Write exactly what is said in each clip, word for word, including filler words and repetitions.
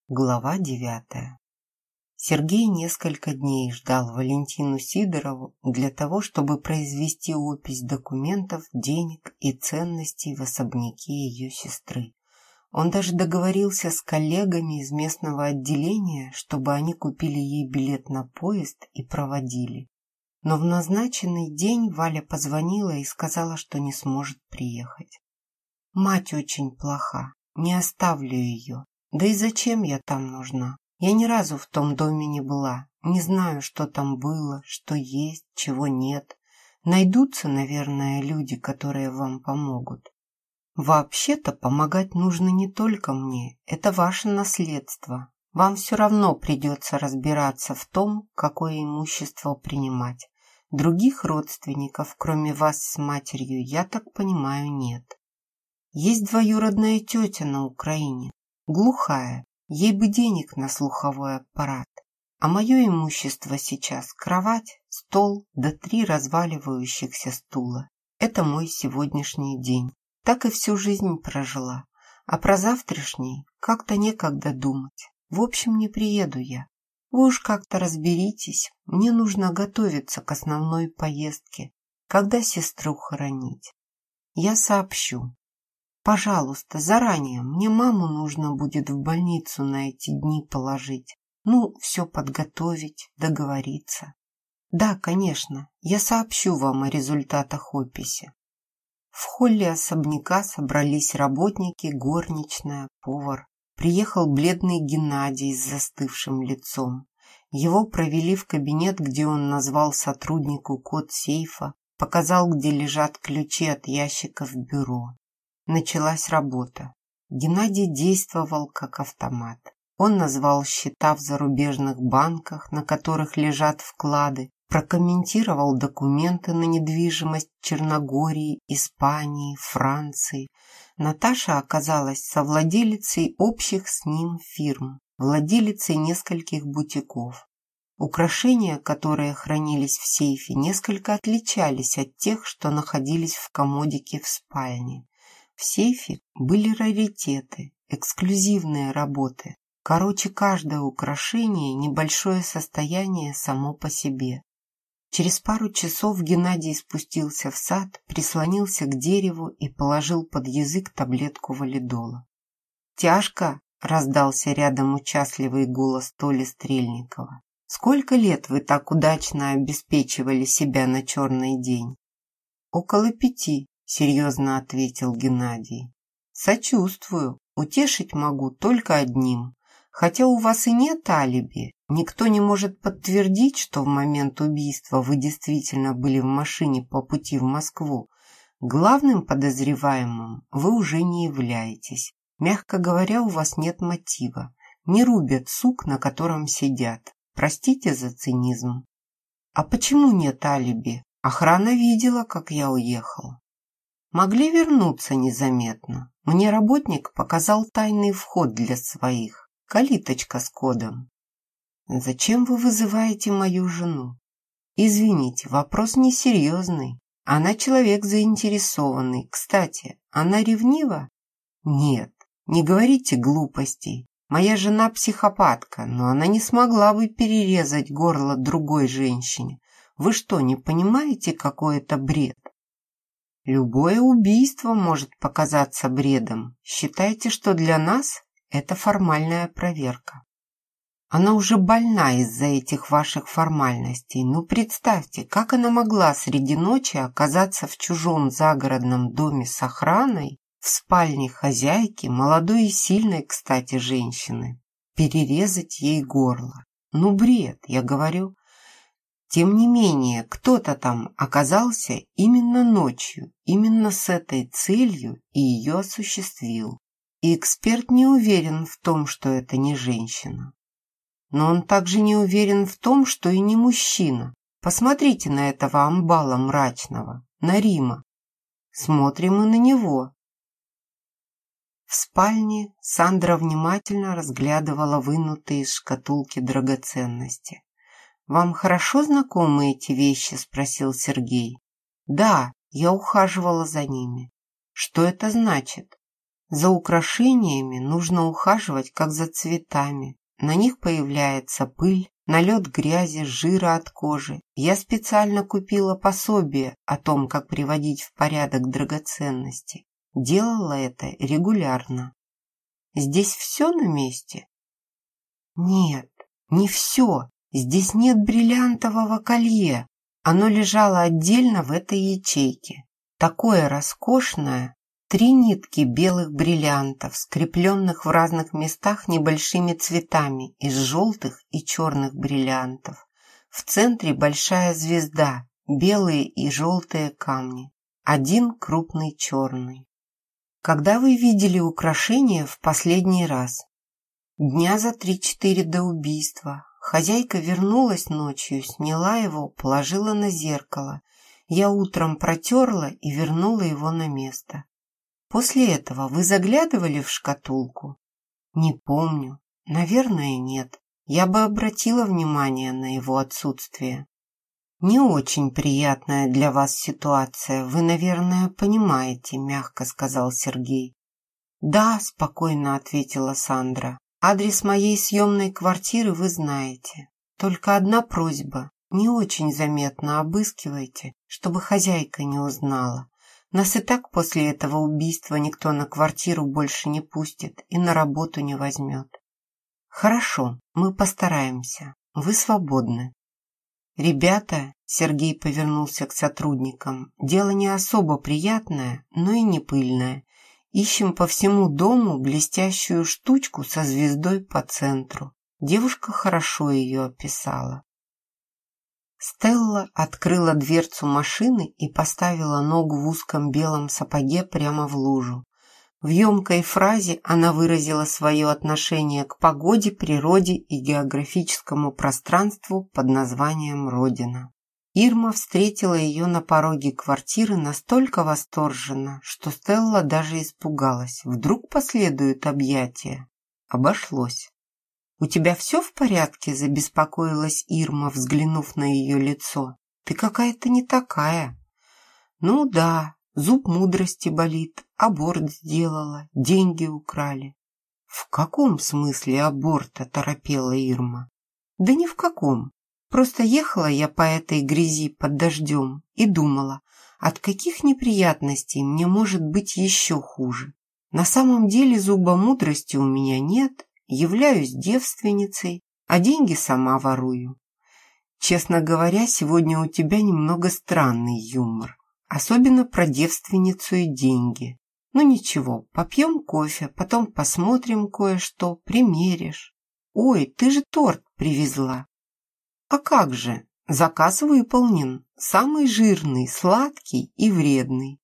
Глава девятая. Сергей несколько дней ждал Валентину Сидорову для того, чтобы произвести опись документов, денег и ценностей в особняке ее сестры. Он даже договорился с коллегами из местного отделения, чтобы они купили ей билет на поезд и проводили. Но в назначенный день Валя позвонила и сказала, что не сможет приехать. «Мать очень плоха, не оставлю ее. Да и зачем я там нужна? Я ни разу в том доме не была, не знаю, что там было, что есть, чего нет. Найдутся, наверное, люди, которые вам помогут. Вообще-то помогать нужно не только мне, это ваше наследство. Вам все равно придется разбираться в том, какое имущество принимать. Других родственников, кроме вас с матерью, я так понимаю, нет. Есть двоюродная тетя на Украине. Глухая, ей бы денег на слуховой аппарат. А мое имущество сейчас кровать, стол да три разваливающихся стула. Это мой сегодняшний день. Так и всю жизнь прожила. А про завтрашний как-то некогда думать. В общем, не приеду я. Вы уж как-то разберитесь. Мне нужно готовиться к основной поездке. Когда сестру хоронить? Я сообщу. Пожалуйста, заранее, мне маму нужно будет в больницу на эти дни положить. Ну, все подготовить, договориться. Да, конечно, я сообщу вам о результатах описи. В холле особняка собрались работники, горничная, повар. Приехал бледный Геннадий с застывшим лицом. Его провели в кабинет, где он назвал сотруднику код сейфа, показал, где лежат ключи от ящика в бюро. Началась работа. Геннадий действовал как автомат. Он назвал счета в зарубежных банках, на которых лежат вклады, прокомментировал документы на недвижимость Черногории, Испании, Франции. Наташа оказалась совладелицей общих с ним фирм, владелицей нескольких бутиков. Украшения, которые хранились в сейфе, несколько отличались от тех, что находились в комодике в спальне. В сейфе были раритеты, эксклюзивные работы. Короче, каждое украшение – небольшое состояние само по себе. Через пару часов Геннадий спустился в сад, прислонился к дереву и положил под язык таблетку валидола. «Тяжко?» – раздался рядом участливый голос Толи Стрельникова. «Сколько лет вы так удачно обеспечивали себя на черный день?» «Около пяти», — серьезно ответил Геннадий. «Сочувствую. Утешить могу только одним. Хотя у вас и нет алиби, никто не может подтвердить, что в момент убийства вы действительно были в машине по пути в Москву. Главным подозреваемым вы уже не являетесь. Мягко говоря, у вас нет мотива. Не рубят сук, на котором сидят. Простите за цинизм». «А почему нет алиби? Охрана видела, как я уехал». «Могли вернуться незаметно. Мне работник показал тайный вход для своих. Калиточка с кодом». «Зачем вы вызываете мою жену?» «Извините, вопрос несерьезный. Она человек заинтересованный. Кстати, она ревнива?» «Нет, не говорите глупостей. Моя жена психопатка, но она не смогла бы перерезать горло другой женщине. Вы что, не понимаете, какой это бред?» «Любое убийство может показаться бредом. Считайте, что для нас это формальная проверка». «Она уже больна из-за этих ваших формальностей. Ну, представьте, как она могла среди ночи оказаться в чужом загородном доме с охраной, в спальне хозяйки, молодой и сильной, кстати, женщины, перерезать ей горло. Ну, бред, я говорю». Тем не менее, кто-то там оказался именно ночью, именно с этой целью и ее осуществил. И эксперт не уверен в том, что это не женщина. Но он также не уверен в том, что и не мужчина. Посмотрите на этого амбала мрачного, на Рима. Смотрим и на него. В спальне Сандра внимательно разглядывала вынутые из шкатулки драгоценности. «Вам хорошо знакомы эти вещи?» – спросил Сергей. «Да, я ухаживала за ними». «Что это значит?» За украшениями нужно ухаживать, как за цветами. На них появляется пыль, налет грязи, жира от кожи. Я специально купила пособие о том, как приводить в порядок драгоценности. Делала это регулярно. Здесь все на месте? Нет, не все. Здесь нет бриллиантового колье. Оно лежало отдельно в этой ячейке. Такое роскошное. Три нитки белых бриллиантов, скрепленных в разных местах небольшими цветами из желтых и черных бриллиантов. В центре большая звезда, белые и желтые камни. Один крупный черный. Когда вы видели украшение в последний раз? Дня за три-четыре до убийства. Хозяйка вернулась ночью, сняла его, положила на зеркало. Я утром протерла и вернула его на место. После этого вы заглядывали в шкатулку? Не помню. Наверное, нет. Я бы обратила внимание на его отсутствие. Не очень приятная для вас ситуация. Вы, наверное, понимаете, мягко сказал Сергей. Да, спокойно ответила Сандра. Адрес моей съемной квартиры вы знаете. Только одна просьба. Не очень заметно обыскивайте, чтобы хозяйка не узнала. Нас и так после этого убийства никто на квартиру больше не пустит и на работу не возьмет. Хорошо, мы постараемся. Вы свободны. Ребята, Сергей повернулся к сотрудникам, дело не особо приятное, но и не пыльное. Ищем по всему дому блестящую штучку со звездой по центру. Девушка хорошо ее описала. Стелла открыла дверцу машины и поставила ногу в узком белом сапоге прямо в лужу. В емкой фразе она выразила свое отношение к погоде, природе и географическому пространству под названием «Родина». Ирма встретила ее на пороге квартиры настолько восторженно, что Стелла даже испугалась. Вдруг последуют объятия. Обошлось. «У тебя все в порядке?» – забеспокоилась Ирма, взглянув на ее лицо. «Ты какая-то не такая». «Ну да, зуб мудрости болит, аборт сделала, деньги украли». «В каком смысле аборт?» – оторопела Ирма. «Да ни в каком. Просто ехала я по этой грязи под дождем и думала, от каких неприятностей мне может быть еще хуже. На самом деле зуба мудрости у меня нет». Являюсь девственницей, а деньги сама ворую. Честно говоря, сегодня у тебя немного странный юмор, особенно про девственницу и деньги. Ну ничего, попьем кофе, потом посмотрим кое-что, примеришь. Ой, ты же торт привезла. А как же, заказ выполнен, самый жирный, сладкий и вредный.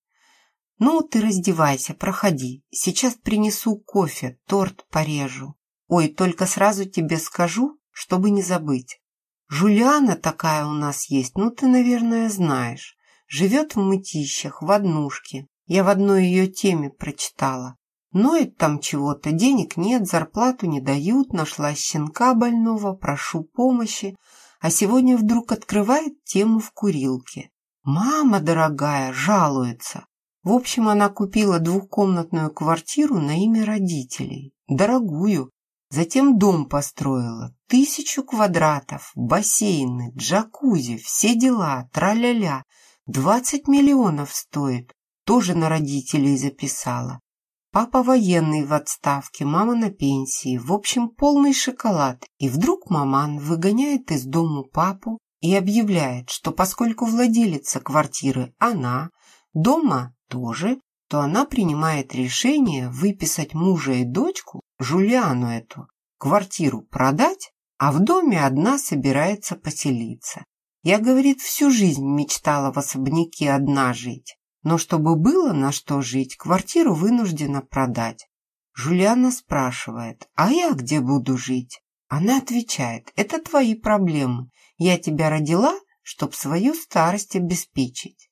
Ну, ты раздевайся, проходи, сейчас принесу кофе, торт порежу. Ой, только сразу тебе скажу, чтобы не забыть. Жулиана такая у нас есть, ну ты, наверное, знаешь. Живет в Мытищах, в однушке. Я в одной ее теме прочитала. Ноет там чего-то, денег нет, зарплату не дают, нашла щенка больного, прошу помощи. А сегодня вдруг открывает тему в курилке. Мама дорогая, жалуется. В общем, она купила двухкомнатную квартиру на имя родителей. Дорогую. Затем дом построила, тысячу квадратов, бассейны, джакузи, все дела, тра-ля-ля. Двадцать миллионов стоит, тоже на родителей записала. Папа военный в отставке, мама на пенсии, в общем, полный шоколад. И вдруг маман выгоняет из дому папу и объявляет, что поскольку владелица квартиры она, дома тоже, то она принимает решение выписать мужа и дочку, Жулиану эту, квартиру продать, а в доме одна собирается поселиться. Я, говорит, всю жизнь мечтала в особняке одна жить, но чтобы было на что жить, квартиру вынуждена продать. Жулиана спрашивает, а я где буду жить? Она отвечает, это твои проблемы, я тебя родила, чтоб свою старость обеспечить.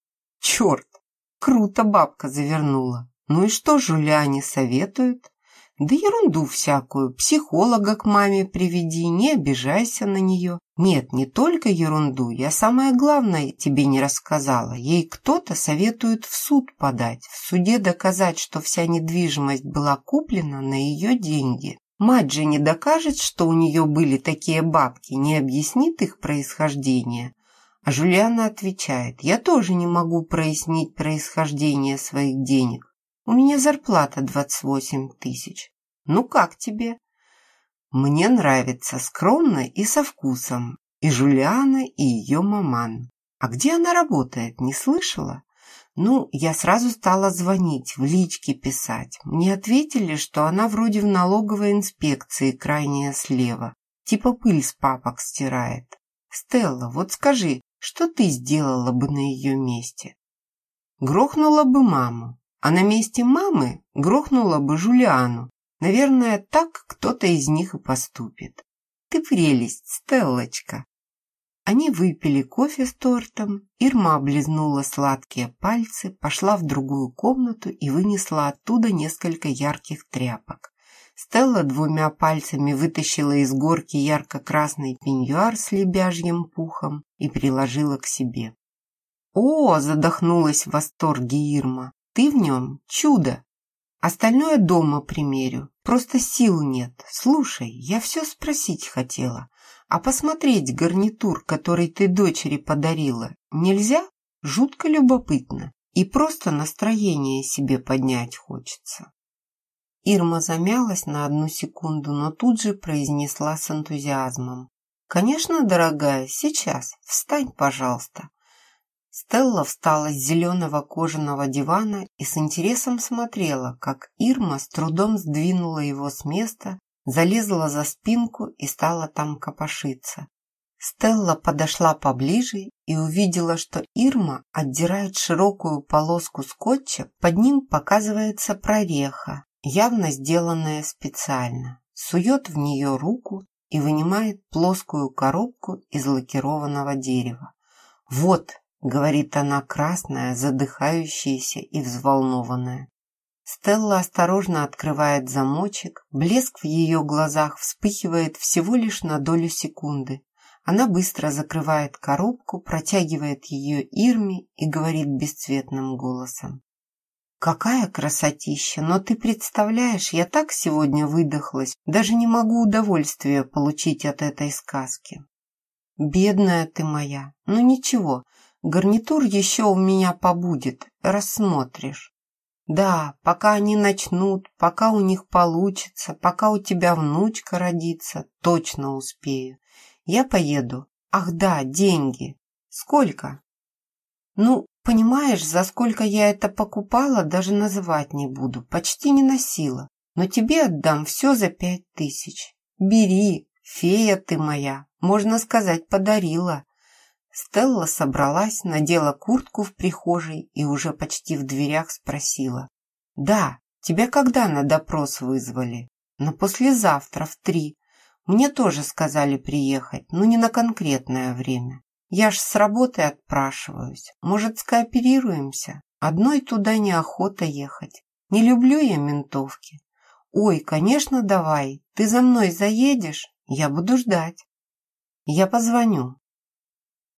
Черт! Круто бабка завернула. Ну и что Жулиане советуют? Да ерунду всякую, психолога к маме приведи, не обижайся на нее. Нет, не только ерунду, я самое главное тебе не рассказала. Ей кто-то советует в суд подать, в суде доказать, что вся недвижимость была куплена на ее деньги. Мать же не докажет, что у нее были такие бабки, не объяснит их происхождение. А Жулиана отвечает: я тоже не могу прояснить происхождение своих денег. У меня зарплата двадцать восемь тысяч. Ну как тебе? Мне нравится, скромно и со вкусом. И Жулиана, и ее маман. А где она работает, не слышала? Ну, я сразу стала звонить, в личке писать. Мне ответили, что она вроде в налоговой инспекции, крайняя слева. Типа пыль с папок стирает. Стелла, вот скажи, что ты сделала бы на ее месте? Грохнула бы маму. А на месте мамы грохнула бы Жулиану. Наверное, так кто-то из них и поступит. Ты прелесть, Стеллочка. Они выпили кофе с тортом. Ирма облизнула сладкие пальцы, пошла в другую комнату и вынесла оттуда несколько ярких тряпок. Стелла двумя пальцами вытащила из горки ярко-красный пеньюар с лебяжьим пухом и приложила к себе. «О!» – задохнулась в восторге Ирма. «Ты в нем чудо! Остальное дома примерю. Просто сил нет. Слушай, я все спросить хотела. А посмотреть гарнитур, который ты дочери подарила, нельзя? Жутко любопытно. И просто настроение себе поднять хочется». Ирма замялась на одну секунду, но тут же произнесла с энтузиазмом: «Конечно, дорогая, сейчас. Встань, пожалуйста». Стелла встала с зеленого кожаного дивана и с интересом смотрела, как Ирма с трудом сдвинула его с места, залезла за спинку и стала там копошиться. Стелла подошла поближе и увидела, что Ирма отдирает широкую полоску скотча, под ним показывается прореха, явно сделанная специально, сует в нее руку и вынимает плоскую коробку из лакированного дерева. «Вот», — говорит она, красная, задыхающаяся и взволнованная. Стелла осторожно открывает замочек, блеск в ее глазах вспыхивает всего лишь на долю секунды. Она быстро закрывает коробку, протягивает ее Ирме и говорит бесцветным голосом: «Какая красотища! Но ты представляешь, я так сегодня выдохлась, даже не могу удовольствия получить от этой сказки». «Бедная ты моя! Ну ничего, гарнитур еще у меня побудет, рассмотришь. Да, пока они начнут, пока у них получится, пока у тебя внучка родится, точно успею. Я поеду. Ах да, деньги. Сколько? Ну, понимаешь, за сколько я это покупала, даже называть не буду, почти не носила. Но тебе отдам все за пять тысяч. Бери, фея ты моя, можно сказать, подарила». Стелла собралась, надела куртку в прихожей и уже почти в дверях спросила: «Да, тебя когда на допрос вызвали?» «На послезавтра в три. Мне тоже сказали приехать, но не на конкретное время. Я ж с работы отпрашиваюсь. Может, скооперируемся? Одной туда неохота ехать. Не люблю я ментовки». «Ой, конечно, давай. Ты за мной заедешь? Я буду ждать». «Я позвоню.